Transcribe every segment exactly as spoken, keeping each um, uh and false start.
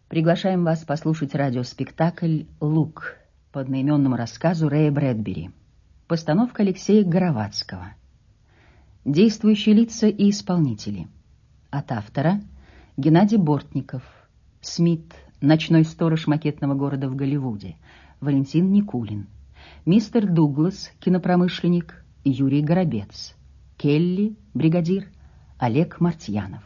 Приглашаем вас послушать радиоспектакль «Лук» по одноименному рассказу Рэя Брэдбери. Постановка Алексея Горовацкого. Действующие лица и исполнители. От автора: Геннадий Бортников, Смит, ночной сторож макетного города в Голливуде, Валентин Никулин, мистер Дуглас, кинопромышленник, Юрий Горобец, Келли, бригадир, Олег Мартьянов.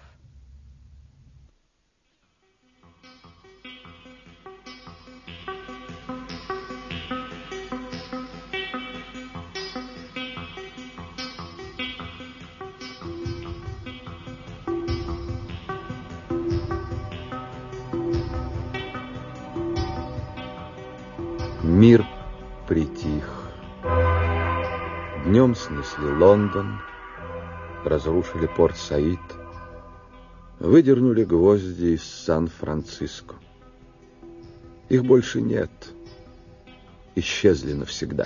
Мир притих. Днем снесли Лондон, разрушили Порт-Саид, выдернули гвозди из Сан-Франциско. Их больше нет, исчезли навсегда.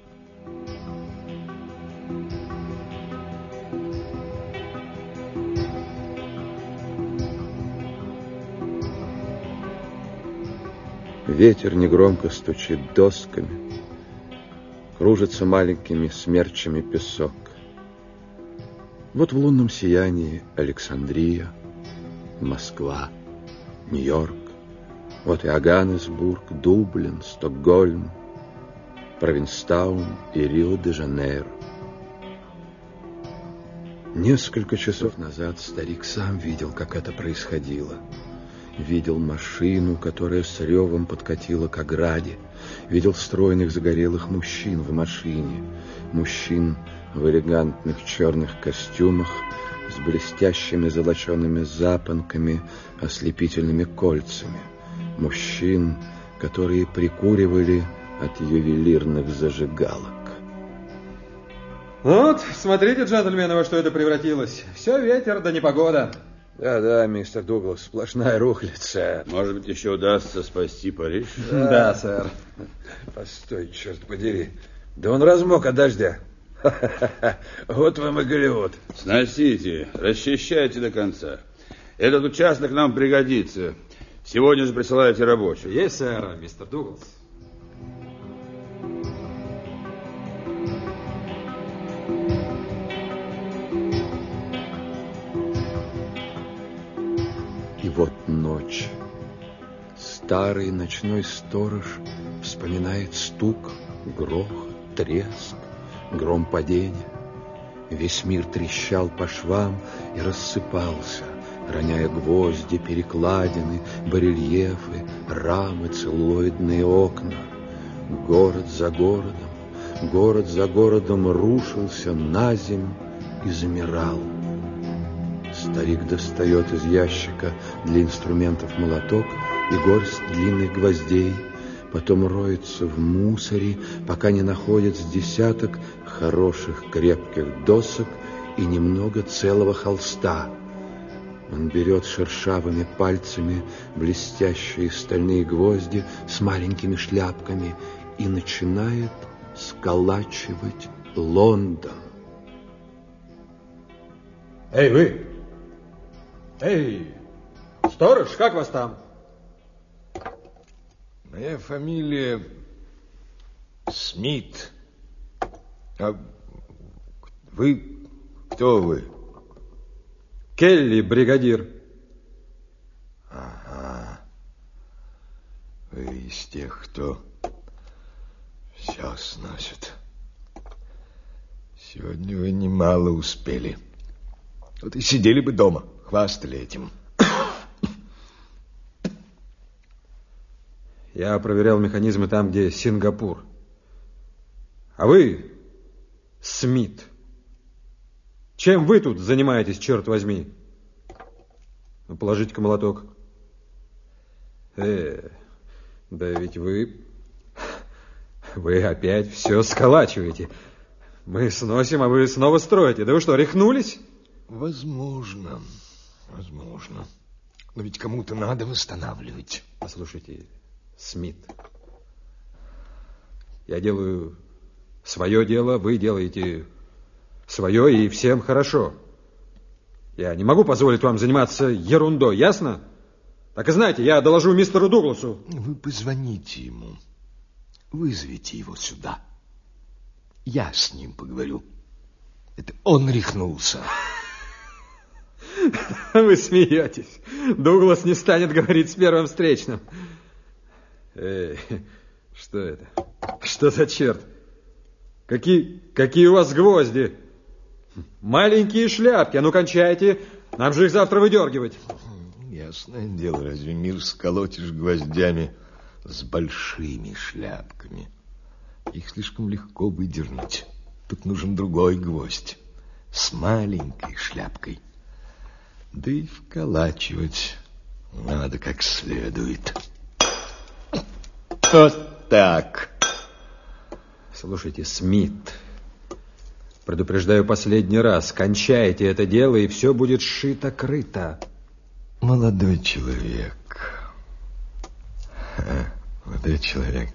Ветер негромко стучит досками, кружится маленькими смерчами песок. Вот в лунном сиянии Александрия, Москва, Нью-Йорк, вот и Йоганнесбург, Дублин, Стокгольм, Провинстаун и Рио-де-Жанейро. Несколько часов назад старик сам видел, как это происходило. Видел машину, которая с ревом подкатила к ограде. Видел стройных загорелых мужчин в машине. Мужчин в элегантных черных костюмах с блестящими золочеными запонками, ослепительными кольцами. Мужчин, которые прикуривали от ювелирных зажигалок. Вот, смотрите, джентльмены, во что это превратилось. Все ветер да непогода. Да-да, мистер Дуглас, сплошная рухлядца. Может быть, еще удастся спасти Париж? Да, да, сэр. Постой, черт подери. Да он размок от дождя. Вот вам и Голливуд. Сносите, расчищайте до конца. Этот участок нам пригодится. Сегодня же присылайте рабочих. Есть, сэр, мистер Дуглас. И вот ночь. Старый ночной сторож вспоминает стук, грохот, треск, гром падения. Весь мир трещал по швам и рассыпался, роняя гвозди, перекладины, барельефы, рамы, целлулоидные окна. Город за городом, город за городом рушился наземь и замирал. Старик достает из ящика для инструментов молоток и горсть длинных гвоздей, потом роется в мусоре, пока не находит с десяток хороших крепких досок и немного целого холста. Он берет шершавыми пальцами блестящие стальные гвозди с маленькими шляпками и начинает сколачивать Лондон. Эй, вы! Эй, сторож, как вас там? Моя фамилия Смит. А вы кто вы? Келли, бригадир. Ага. Вы из тех, кто все сносит. Сегодня вы немало успели. Вот и сидели бы дома, хвастали этим. Я проверял механизмы там, где Сингапур. А вы, Смит, чем вы тут занимаетесь, черт возьми? Ну, положите-ка молоток. Э, да ведь вы... Вы опять все сколачиваете. Мы сносим, а вы снова строите. Да вы что, рехнулись? Возможно, возможно. Но ведь кому-то надо восстанавливать. Послушайте, Смит, я делаю свое дело, вы делаете свое, и всем хорошо. Я не могу позволить вам заниматься ерундой, ясно? Так и знаете, я доложу мистеру Дугласу. Вы позвоните ему. Вызовите его сюда. Я с ним поговорю. Это он рехнулся. Вы смеетесь. Дуглас не станет говорить с первым встречным. Эй, что это? Что за черт? Какие, какие у вас гвозди? Маленькие шляпки. А ну, кончайте. Нам же их завтра выдергивать. Ясное дело, разве мир сколотишь гвоздями с большими шляпками? Их слишком легко выдернуть. Тут нужен другой гвоздь с маленькой шляпкой. Да и вколачивать надо как следует. Вот так. Слушайте, Смит, предупреждаю последний раз, кончайте это дело, и все будет шито-крыто. Молодой человек. Ха, молодой человек.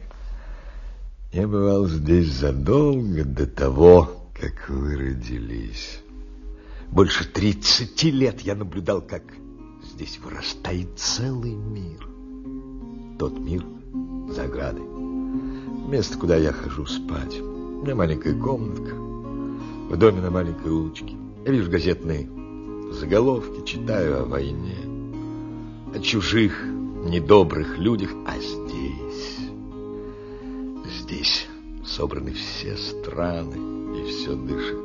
Я бывал здесь задолго до того, как вы родились. Больше тридцати лет я наблюдал, как здесь вырастает целый мир. Тот мир за оградой. Место, куда я хожу спать. У меня маленькая комнатка. В доме на маленькой улочке. Я вижу газетные заголовки, читаю о войне, о чужих, недобрых людях. А здесь, здесь собраны все страны, и все дышит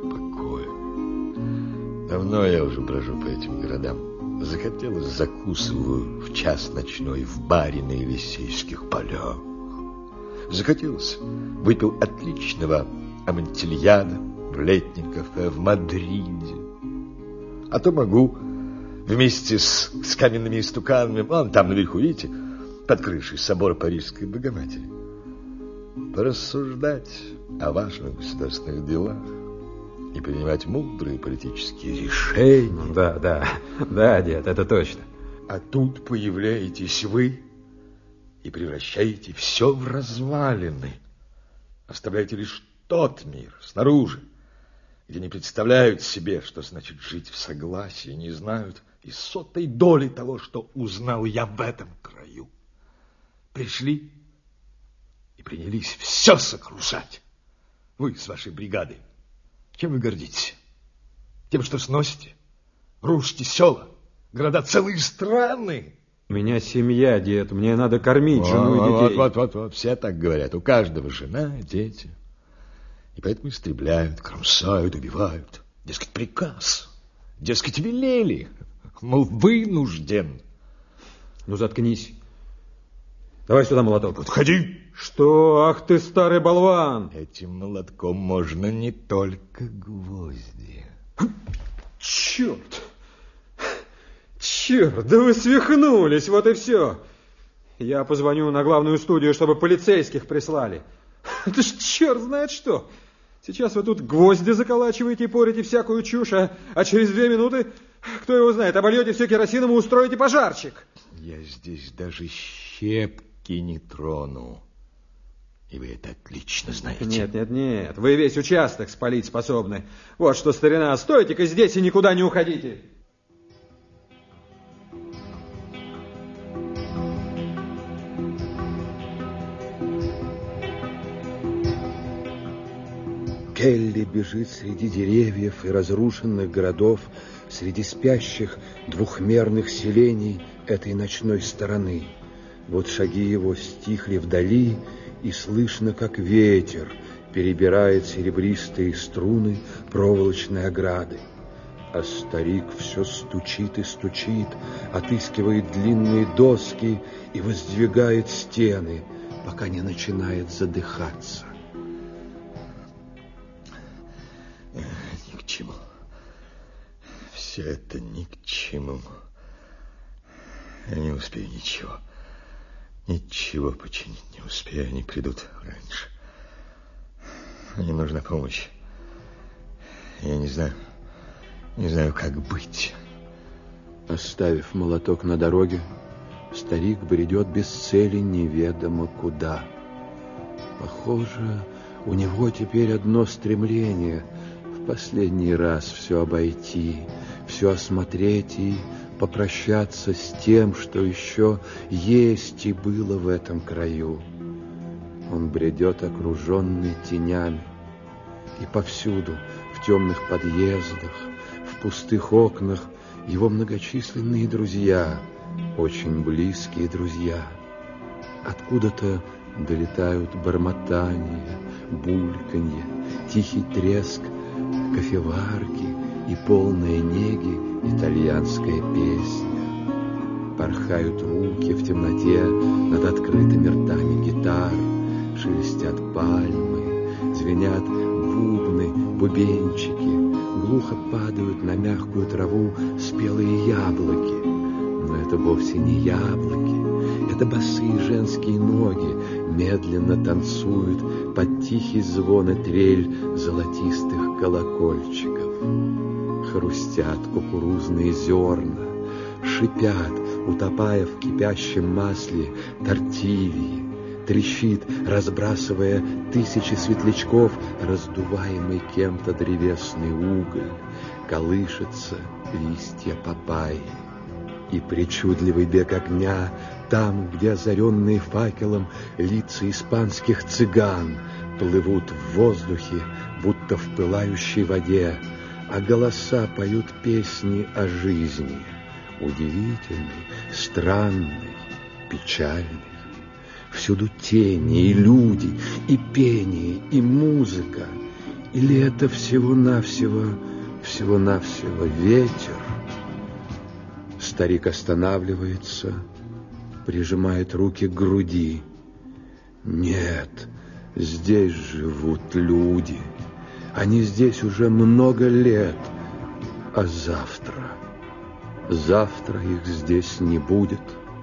покоем. Давно я уже брожу по этим городам. Захотелось, закусываю в час ночной в баре на Елисейских полях. Захотелось, выпил отличного амантильяда в летнем кафе в Мадриде. А то могу вместе с, с каменными истуканами, вон там наверху, видите, под крышей собора Парижской Богоматери, порассуждать о важных государственных делах и принимать мудрые политические решения. Да, да, да, дед, это точно. А тут появляетесь вы и превращаете все в развалины. Оставляете лишь тот мир снаружи, где не представляют себе, что значит жить в согласии, не знают и сотой доли того, что узнал я в этом краю. Пришли и принялись все сокрушать. Вы с вашей бригадой. Чем вы гордитесь? Тем, что сносите? Рушите села, города, целые страны. У меня семья, дед, мне надо кормить вот, жену и детей. Вот, вот, вот, вот, все так говорят. У каждого жена, дети. И поэтому истребляют, кромсают, убивают. Дескать, приказ. Дескать, велели. Мол, вынужден. Ну, заткнись. Давай сюда молоток. Подходи. Что? Ах ты, старый болван. Этим молотком можно не только гвозди. Черт. Черт, да вы свихнулись, вот и все. Я позвоню на главную студию, чтобы полицейских прислали. Это ж черт знает что. Сейчас вы тут гвозди заколачиваете и порите всякую чушь, а, а через две минуты, кто его знает, обольете все керосином и устроите пожарчик. Я здесь даже щепки не трону. И вы это отлично знаете. Нет, нет, нет, вы весь участок спалить способны. Вот что, старина, стойте-ка здесь и никуда не уходите. Келли бежит среди деревьев и разрушенных городов, среди спящих двухмерных селений этой ночной стороны. Вот шаги его стихли вдали, и слышно, как ветер перебирает серебристые струны проволочной ограды. А старик все стучит и стучит, отыскивает длинные доски и воздвигает стены, пока не начинает задыхаться. Ни к чему. Все это ни к чему. Я не успею ничего. Ничего починить не успею. Они придут раньше. Мне нужна помощь. Я не знаю, не знаю, как быть. Оставив молоток на дороге, старик бредет без цели неведомо куда. Похоже, у него теперь одно стремление — в последний раз все обойти, все осмотреть и попрощаться с тем, что еще есть и было в этом краю. Он бредет, окруженный тенями, и повсюду, в темных подъездах, в пустых окнах, его многочисленные друзья, очень близкие друзья. Откуда-то долетают бормотание, бульканье, тихий треск кофеварки и полная неги итальянская песня. Порхают руки в темноте над открытыми ртами гитар, шелестят пальмы, звенят бубны, бубенчики, глухо падают на мягкую траву спелые яблоки. Но это вовсе не яблоки, это босые женские ноги медленно танцуют под тихий звон и трель золотистых колокольчиков. Хрустят кукурузные зерна, шипят, утопая в кипящем масле, тортильи. Трещит, разбрасывая тысячи светлячков, раздуваемый кем-то древесный уголь. Колышется листья папайи. И причудливый бег огня там, где озаренные факелом лица испанских цыган плывут в воздухе, будто в пылающей воде, а голоса поют песни о жизни, удивительной, странной, печальной. Всюду тени и люди, и пение, и музыка. Или это всего-навсего, всего-навсего ветер? Старик останавливается, прижимает руки к груди. Нет, здесь живут люди. Они здесь уже много лет. А завтра? Завтра их здесь не будет.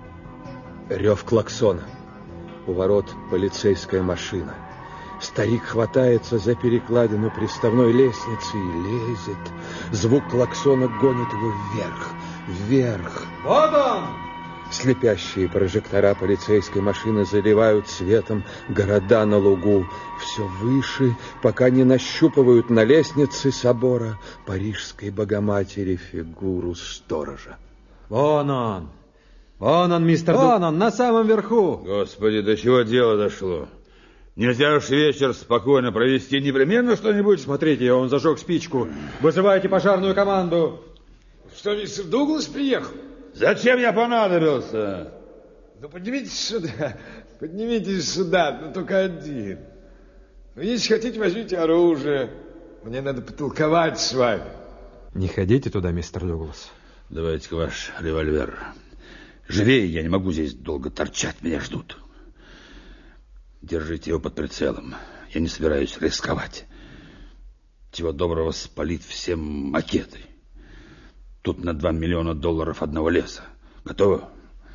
Рев клаксона. У ворот полицейская машина. Старик хватается за перекладину приставной лестницы и лезет. Звук клаксона гонит его вверх, вверх. Вот он! Слепящие прожектора полицейской машины заливают светом города на лугу. Все выше, пока не нащупывают на лестнице собора Парижской Богоматери фигуру сторожа. Вон он! Вон он, мистер Вон Ду... он, на самом верху! Господи, до чего дело дошло? Нельзя уж вечер спокойно провести, непременно что-нибудь? Смотрите, он зажег спичку. Вызывайте пожарную команду. Что, мистер Дуглас приехал? Зачем я понадобился? Ну, поднимитесь сюда. Поднимитесь сюда, но только один. Ну, если хотите, возьмите оружие. Мне надо потолковать с вами. Не ходите туда, мистер Дуглас. Давайте-ка ваш револьвер. Живее, я не могу здесь долго торчать, меня ждут. Держите его под прицелом. Я не собираюсь рисковать. Чего доброго спалит всем макеты. Тут на два миллиона долларов одного леса. Готово?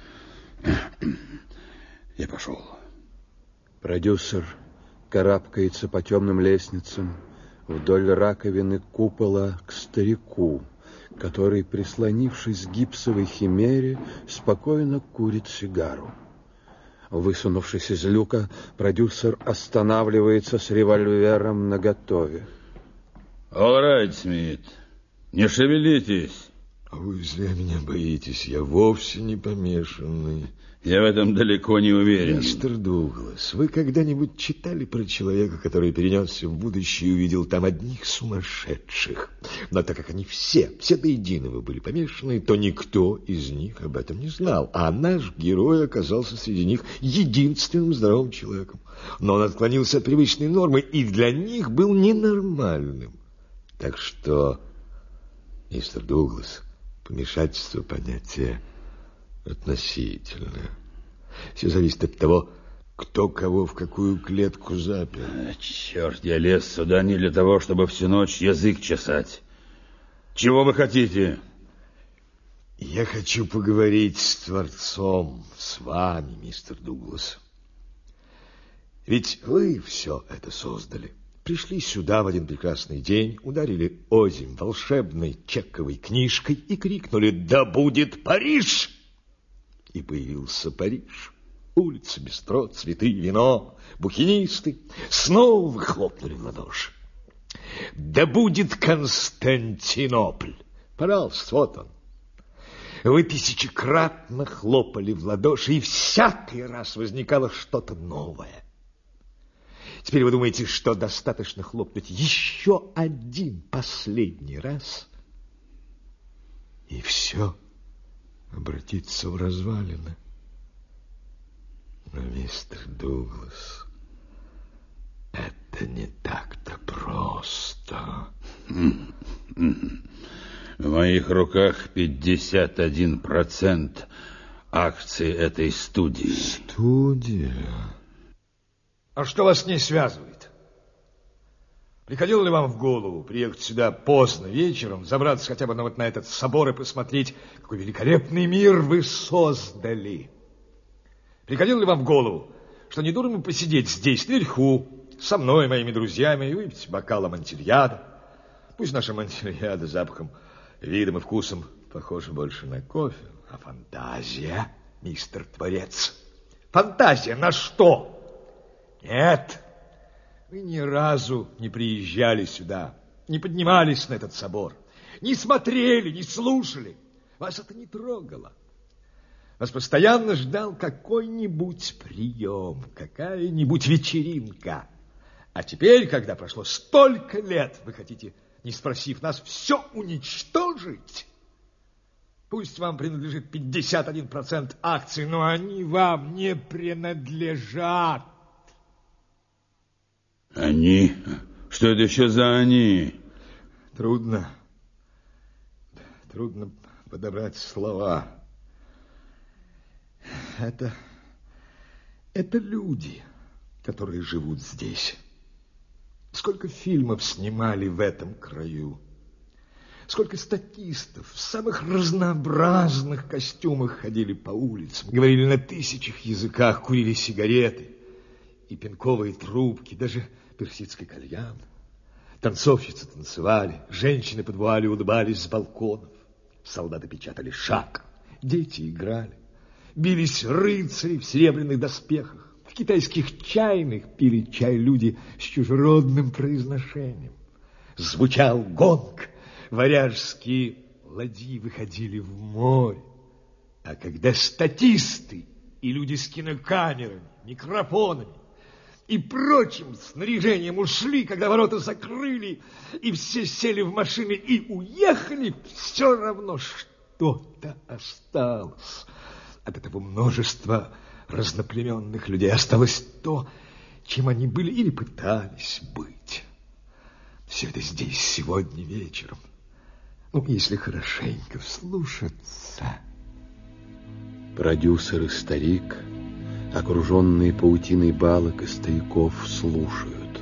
Я пошел. Продюсер карабкается по темным лестницам вдоль раковины купола к старику, который, прислонившись к гипсовой химере, спокойно курит сигару. Высунувшись из люка, продюсер останавливается с револьвером наготове. All right, Смит, не шевелитесь. Вы зря меня боитесь, я вовсе не помешанный. Я в этом далеко не уверен. Мистер Дуглас, вы когда-нибудь читали про человека, который перенесся в будущее и увидел там одних сумасшедших? Но так как они все, все до единого были помешаны, то никто из них об этом не знал. А наш герой оказался среди них единственным здоровым человеком. Но он отклонился от привычной нормы и для них был ненормальным. Так что, мистер Дуглас, помешательство понятие относительно. Все зависит от того, кто кого в какую клетку запер. А, черт, я лез сюда не для того, чтобы всю ночь язык чесать. Чего вы хотите? Я хочу поговорить с Творцом, с вами, мистер Дуглас. Ведь вы все это создали. Пришли сюда в один прекрасный день, ударили озимь волшебной чековой книжкой и крикнули: «Да будет Париж!» И появился Париж. Улицы, бистро, цветы, вино, букинисты. Снова вы хлопнули в ладоши. Да будет Константинополь! Пожалуйста, вот он. Вы тысячекратно хлопали в ладоши, и всякий раз возникало что-то новое. Теперь вы думаете, что достаточно хлопнуть еще один последний раз, и все обратится в развалины. Но, мистер Дуглас, это не так-то просто. В моих руках пятьдесят один процент акций этой студии. Студия? А что вас с ней связывает? Приходило ли вам в голову приехать сюда поздно вечером, забраться хотя бы на, вот на этот собор и посмотреть, какой великолепный мир вы создали? Приходило ли вам в голову, что не дурно посидеть здесь, наверху, со мной, моими друзьями, и выпить бокал Амонтильяда? Пусть наша Амонтильяда запахом, видом и вкусом похожа больше на кофе, а фантазия, мистер Творец. Фантазия на что? Нет, вы ни разу не приезжали сюда, не поднимались на этот собор, не смотрели, не слушали. Вас это не трогало. Вас постоянно ждал какой-нибудь прием, какая-нибудь вечеринка. А теперь, когда прошло столько лет, вы хотите, не спросив нас, все уничтожить? Пусть вам принадлежит пятьдесят один процент акций, но они вам не принадлежат. Они? Что это еще за они? Трудно. Трудно подобрать слова. Это... Это люди, которые живут здесь. Сколько фильмов снимали в этом краю. Сколько статистов в самых разнообразных костюмах ходили по улицам, говорили на тысячах языках, курили сигареты и пенковые трубки, даже персидский кальян. Танцовщицы танцевали, женщины под вуалью улыбались с балконов, солдаты печатали шаг, дети играли, бились рыцари в серебряных доспехах, в китайских чайных пили чай люди с чужеродным произношением. Звучал гонг, варяжские ладьи выходили в море. А когда статисты и люди с кинокамерами, микрофонами и прочим снаряжением ушли, когда ворота закрыли, и все сели в машины и уехали, все равно что-то осталось. От этого множества разноплеменных людей осталось то, чем они были или пытались быть. Все это здесь сегодня вечером. Ну, если хорошенько вслушаться. Продюсер и старик, окруженные паутиной балок и стояков, слушают.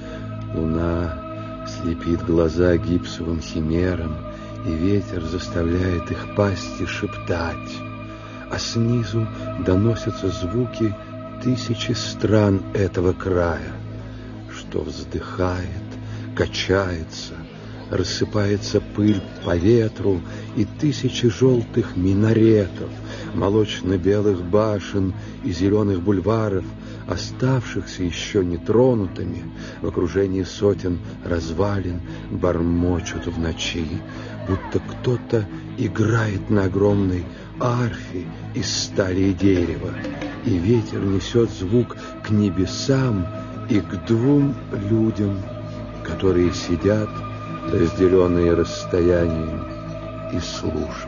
Луна слепит глаза гипсовым химерам, и ветер заставляет их пасти шептать. А снизу доносятся звуки тысячи стран этого края, что вздыхает, качается, рассыпается пыль по ветру, и тысячи желтых минаретов, молочно-белых башен и зеленых бульваров, оставшихся еще нетронутыми, в окружении сотен развалин, бормочут в ночи, будто кто-то играет на огромной арфе из стали и дерева, и ветер несет звук к небесам и к двум людям, которые сидят, разделенные расстоянием, и слушают.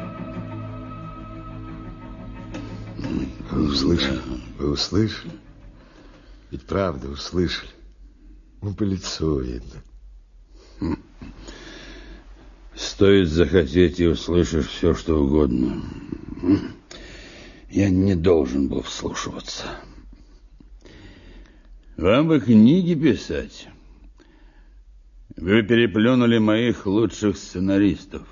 Вы услышали? Вы услышали? Ведь правда услышали. Ну, по лицу видно. Стоит захотеть, и услышишь все, что угодно. Я не должен был вслушиваться. Вам бы книги писать. Вы переплюнули моих лучших сценаристов.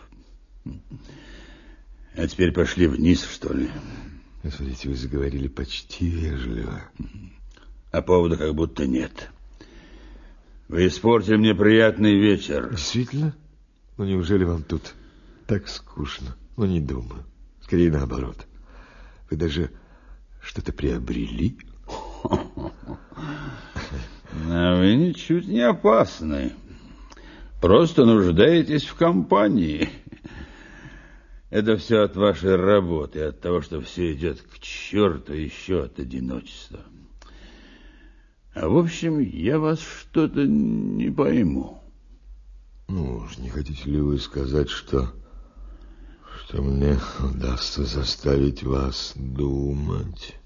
А теперь пошли вниз, что ли? Смотрите, вы заговорили почти вежливо. А повода как будто нет. Вы испортили мне приятный вечер. Действительно? Ну, неужели вам тут так скучно? Ну, не думаю. Скорее наоборот. Вы даже что-то приобрели. А вы ничуть не опасны. Просто нуждаетесь в компании. Это все от вашей работы, от того, что все идет к черту, еще от одиночества. А в общем, я вас что-то не пойму. Ну уж не хотите ли вы сказать, что, что мне удастся заставить вас думать?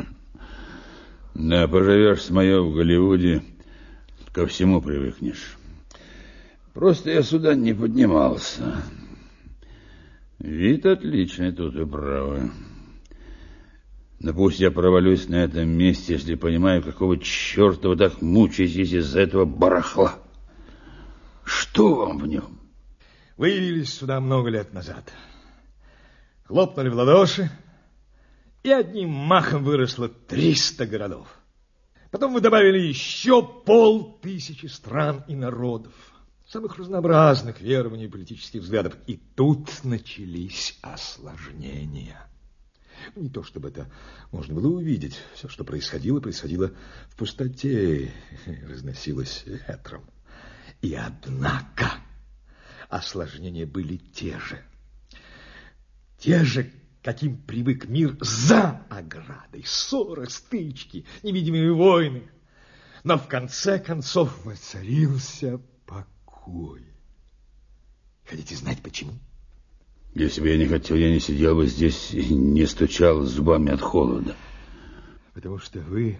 Да, поживешь с моё в Голливуде, ко всему привыкнешь. Просто я сюда не поднимался. Вид отличный, тут вы правы. Но пусть я провалюсь на этом месте, если понимаю, какого черта вы так мучаетесь из-за этого барахла. Что вам в нем? Вы явились сюда много лет назад. Хлопнули в ладоши, и одним махом выросло триста городов. Потом вы добавили еще полтысячи стран и народов, самых разнообразных верований и политических взглядов. И тут начались осложнения. Не то чтобы это можно было увидеть. Все, что происходило, происходило в пустоте, разносилось ветром. И однако осложнения были те же. Те же, каким привык мир за оградой. Ссоры, стычки, невидимые войны. Но в конце концов воцарился покой. Хотите знать, почему? Если бы я не хотел, я не сидел бы здесь и не стучал зубами от холода. Потому что вы...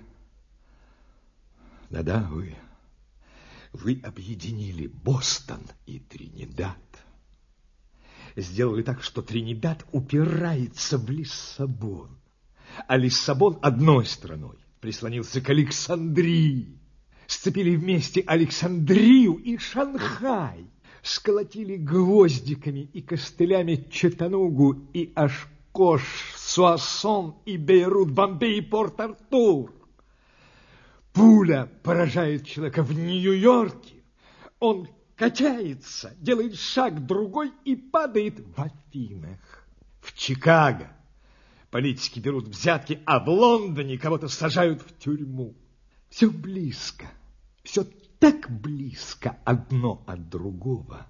Да-да, вы... Вы объединили Бостон и Тринидад. Сделали так, что Тринидад упирается в Лиссабон, а Лиссабон одной стороной прислонился к Александрии. Сцепили вместе Александрию и Шанхай, сколотили гвоздиками и костылями Чаттанугу и Ашкош, Суассон и Бейрут, Бомбей и Порт-Артур. Пуля поражает человека в Нью-Йорке. Он качается, делает шаг другой и падает в Афинах. В Чикаго политики берут взятки, а в Лондоне кого-то сажают в тюрьму. Все близко, все так близко одно от другого.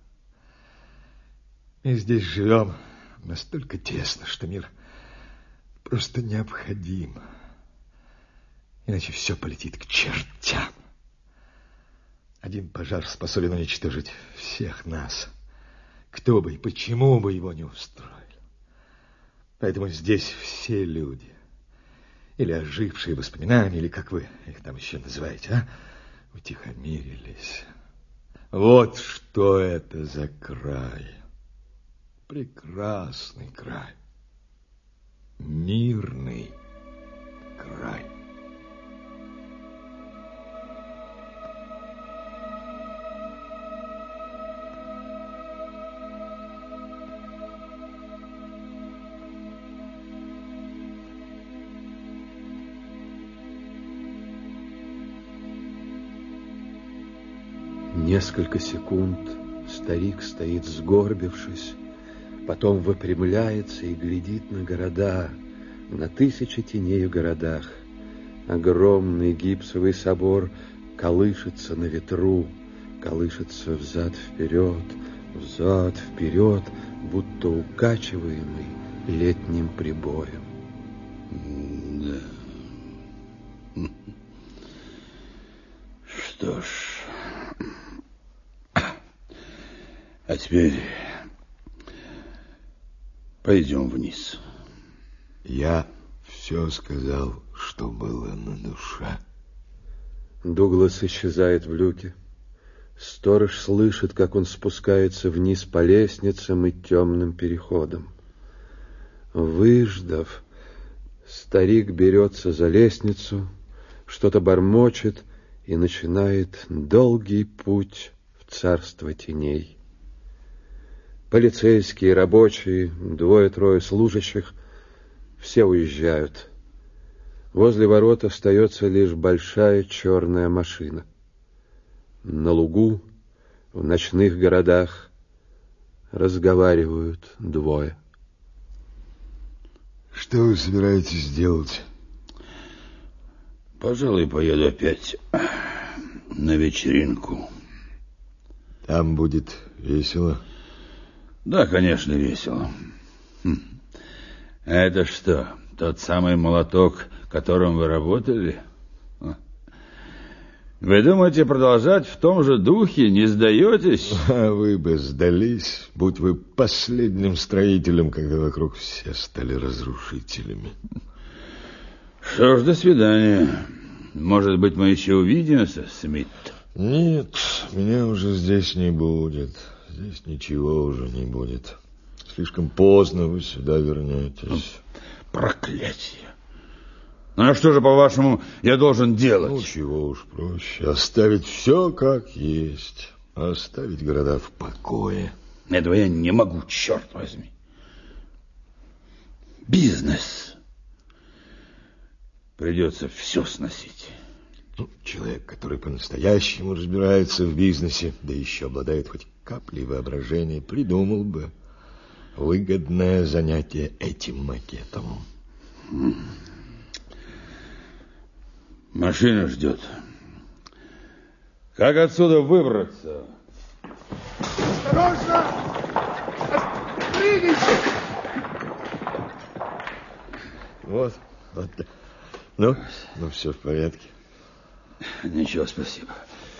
Мы здесь живем настолько тесно, что мир просто необходим. Иначе все полетит к чертям. Один пожар способен уничтожить всех нас. Кто бы и почему бы его не устроил. Поэтому здесь все люди, или ожившие воспоминания, или как вы их там еще называете, а, утихомирились. Вот что это за край. Прекрасный край. Мирный край. Несколько секунд старик стоит сгорбившись, потом выпрямляется и глядит на города, на тысячи теней в городах. Огромный гипсовый собор колышется на ветру, колышется взад-вперед, взад-вперед, будто укачиваемый летним прибоем. Да. Что ж... А теперь пойдем вниз. Я все сказал, что было на душе. Дуглас исчезает в люке. Сторож слышит, как он спускается вниз по лестницам и темным переходам. Выждав, старик берется за лестницу, что-то бормочет и начинает долгий путь в царство теней. Полицейские, рабочие, двое-трое служащих — все уезжают. Возле ворот остается лишь большая черная машина. На лугу, в ночных городах разговаривают двое. Что вы собираетесь делать? Пожалуй, поеду опять на вечеринку. Там будет весело? Да, конечно, весело. Это что, тот самый молоток, которым вы работали? Вы думаете продолжать в том же духе, не сдаетесь? А вы бы сдались, будь вы последним строителем, когда вокруг все стали разрушителями. Что ж, до свидания. Может быть, мы еще увидимся, Смит? Нет, меня уже здесь не будет. Здесь ничего уже не будет. Слишком поздно вы сюда вернетесь. Проклятие. Ну, а что же, по-вашему, я должен делать? Ну, чего уж проще. Оставить все как есть. Оставить города в покое. Этого я не могу, черт возьми. Бизнес. Придется все сносить. Ну, человек, который по-настоящему разбирается в бизнесе, да еще обладает хоть каплей воображения, придумал бы выгодное занятие этим макетом. Машина ждет. Как отсюда выбраться? Осторожно! Двигайся! Вот, вот. Ну, ну все в порядке. Ничего, спасибо.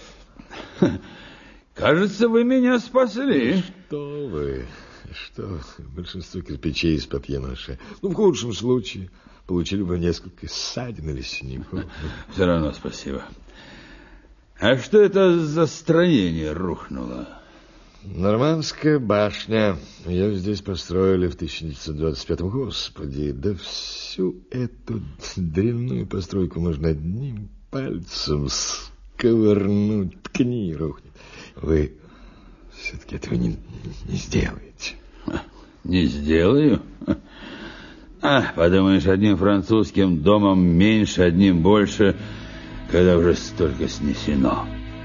Кажется, вы меня спасли. Что вы, что большинство кирпичей из папье-маше. Ну, в худшем случае получили бы несколько ссадин или синяков. Все равно спасибо. А что это за строение рухнуло? Нормандская башня. Ее здесь построили в тысяча девятьсот двадцать пятом. Господи, да всю эту дрянную постройку можно одним пальцем сковырнуть. Ткни, рухнет. Вы все-таки этого не, не сделаете. Не сделаю? А, подумаешь, одним французским домом меньше, одним больше, когда уже столько снесено.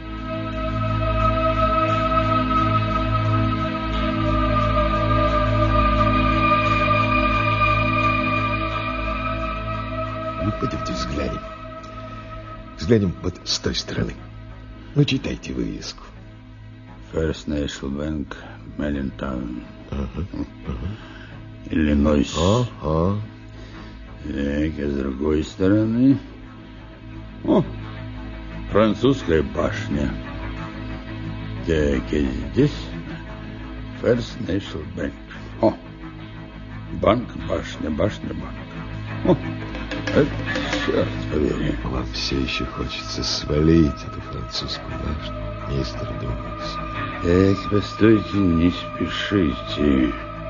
Ну, пойдемте взглянем. Взглянем вот с той стороны. Ну, читайте вывеску. First National Bank, Меллинтаун. Ага, ага. Иллинойс. Ага. Так, а с другой стороны... О, французская башня. Так, и здесь First National Bank. О, банк, башня, башня, банк. О, это, черт побери. Вам все еще хочется свалить эту французскую башню, мистер Дуглас. Так, постойте, не спешите.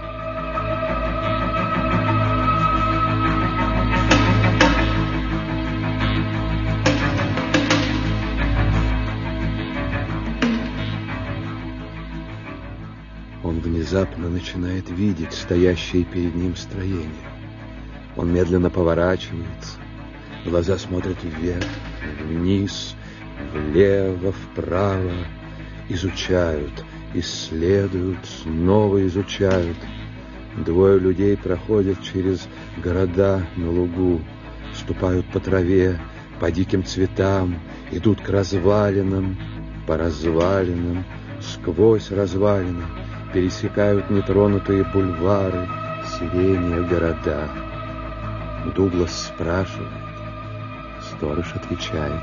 Он внезапно начинает видеть стоящее перед ним строение. Он медленно поворачивается, глаза смотрят вверх, вниз, влево, вправо, изучают, исследуют, снова изучают. Двое людей проходят через города на лугу, ступают по траве, по диким цветам, идут к развалинам, по развалинам, сквозь развалины, пересекают нетронутые бульвары, сирени, города. Дуглас спрашивает, сторож отвечает.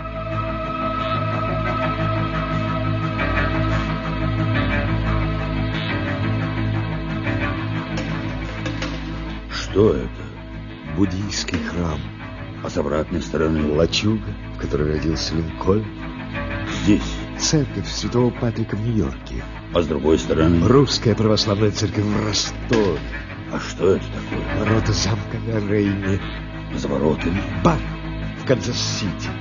Что это? Буддийский храм. А с обратной стороны? Лачуга, в которой родился Линкольн. Здесь. Церковь Святого Патрика в Нью-Йорке. А с другой стороны? Русская православная церковь в Ростове. А что это такое? Ворота замка на Рейне. За воротами? Бар в Канзас-Сити.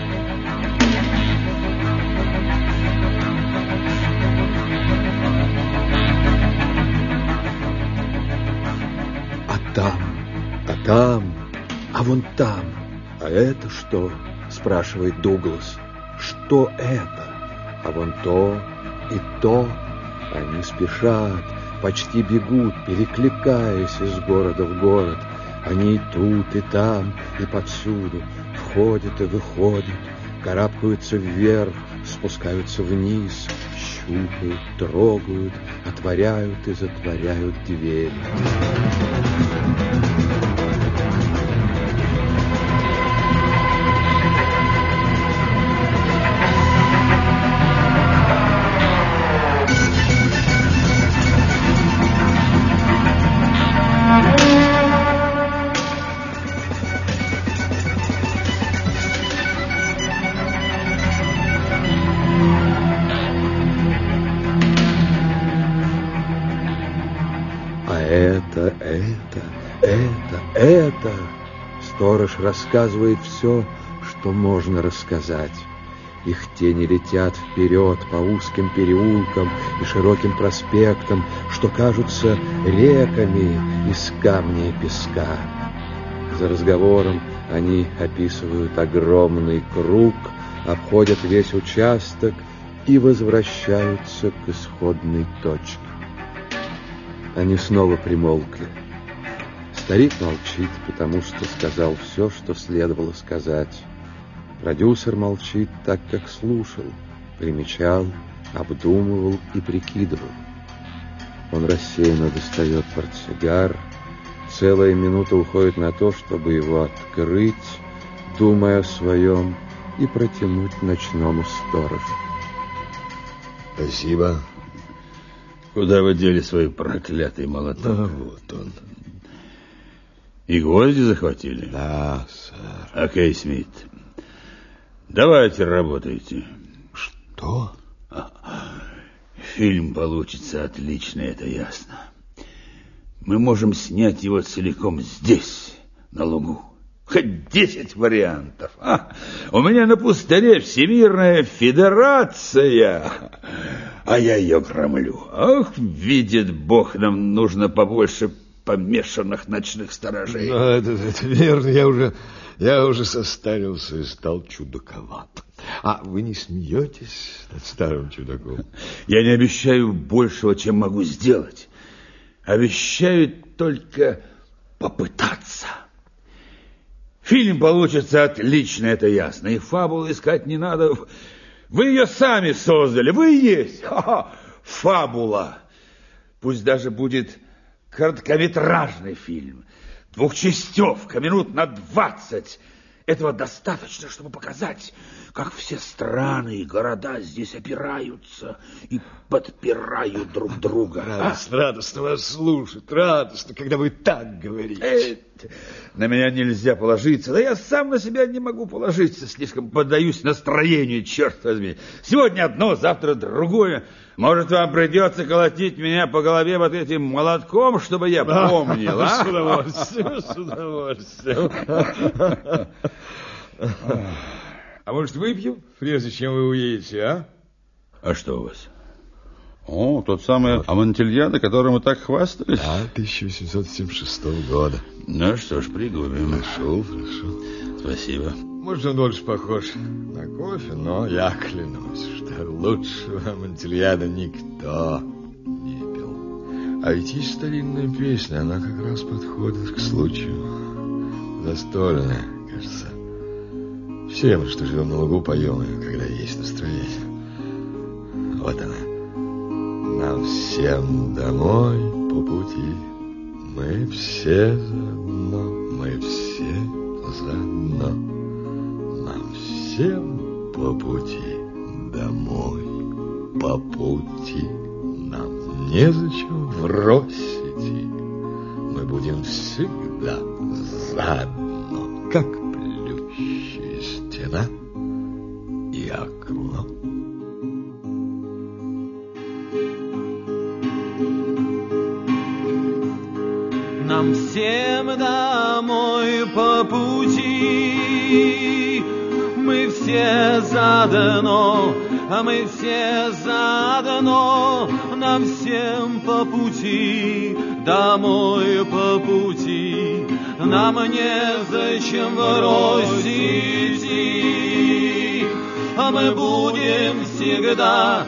А там, а там, а вон там. А это что? Спрашивает Дуглас. Что это? А вон то и то. Они спешат, почти бегут, перекликаясь из города в город. Они и тут, и там, и повсюду, входят и выходят, карабкаются вверх, спускаются вниз, щупают, трогают, отворяют и затворяют двери. Сторож рассказывает все, что можно рассказать. Их тени летят вперед по узким переулкам и широким проспектам, что кажутся реками из камня и песка. За разговором они описывают огромный круг, обходят весь участок и возвращаются к исходной точке. Они снова примолкли. Старик молчит, потому что сказал все, что следовало сказать. Продюсер молчит, так как слушал, примечал, обдумывал и прикидывал. Он рассеянно достает портсигар. Целая минута уходит на то, чтобы его открыть, думая о своем, и протянуть ночному сторожу. Спасибо. Куда вы дели свой проклятый молоток? А, вот он. И гвозди захватили? Да, сэр. Окей, Смит. Давайте работайте. Что? Фильм получится отличный, это ясно. Мы можем снять его целиком здесь, на лугу. Хоть десять вариантов. А, у меня на пустыре Всемирная Федерация, а я ее громлю. Ах, видит Бог, нам нужно побольше помешанных ночных сторожей. Ну, это, это верно, я уже, я уже состарился и стал чудаковат. А вы не смеетесь над старым чудаком? Я не обещаю большего, чем могу сделать. Обещаю только попытаться. Фильм получится отличный, это ясно. И фабулу искать не надо. Вы ее сами создали, вы и есть. Ха-ха. Фабула. Пусть даже будет короткометражный фильм. Двухчастевка, минут на двадцать. Этого достаточно, чтобы показать, как все страны и города здесь опираются и подпирают друг друга. Радостно, а? радостно вас слушать, радостно, когда вы так говорите. Э, на меня нельзя положиться, да я сам на себя не могу положиться, слишком поддаюсь настроению, черт возьми. Сегодня одно, завтра другое. Может, вам придется колотить меня по голове вот этим молотком, чтобы я помнил, а? С удовольствием, с удовольствием. А может, выпьем, прежде чем вы уедете, а? А что у вас? О, тот самый Амонтильяно, которым вы так хвастались? Да, тысяча восемьсот семьдесят шестого года. Ну что ж, пригубим. Хорошо, хорошо. Спасибо. Может, он больше похож на кофе, но я клянусь, что лучшего Амонтильяно никто не пил. А ведь есть старинная песня, она как раз подходит к случаю. Застольная, кажется. Все мы, что живем на лугу, поем ее, когда есть настроение. Вот она. Нам всем домой по пути. Мы все заодно, мы все заодно. Нам всем по пути домой, по пути. Нам незачем врозь идти. Мы будем всегда заодно, как плющая стена и окно. Нам всем домой по пути, мы все заодно, а мы все заодно. Нам всем по пути, домой по пути, нам незачем врозь идти, а мы будем всегда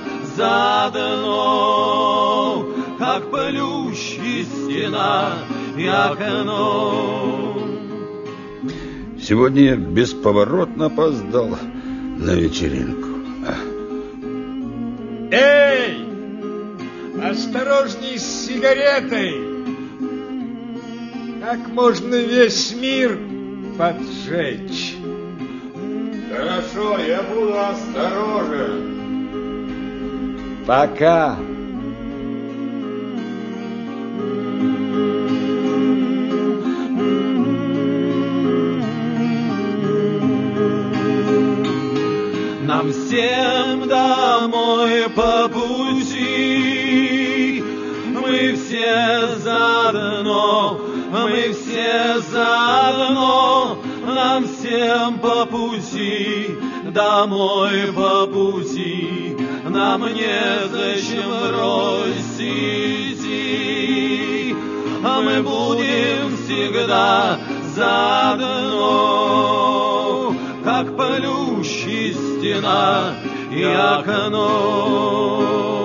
заодно, как плющ и стена и окно. Сегодня я бесповоротно опоздал на вечеринку. Эй! Осторожней с сигаретой! Как можно весь мир поджечь? Хорошо, я буду осторожен. Пока. Нам всем домой по пути, мы все заодно, мы все все заодно, нам всем по пути, домой по пути, нам незачем врозь идти, а мы будем всегда заодно, как плющ и стена и окно.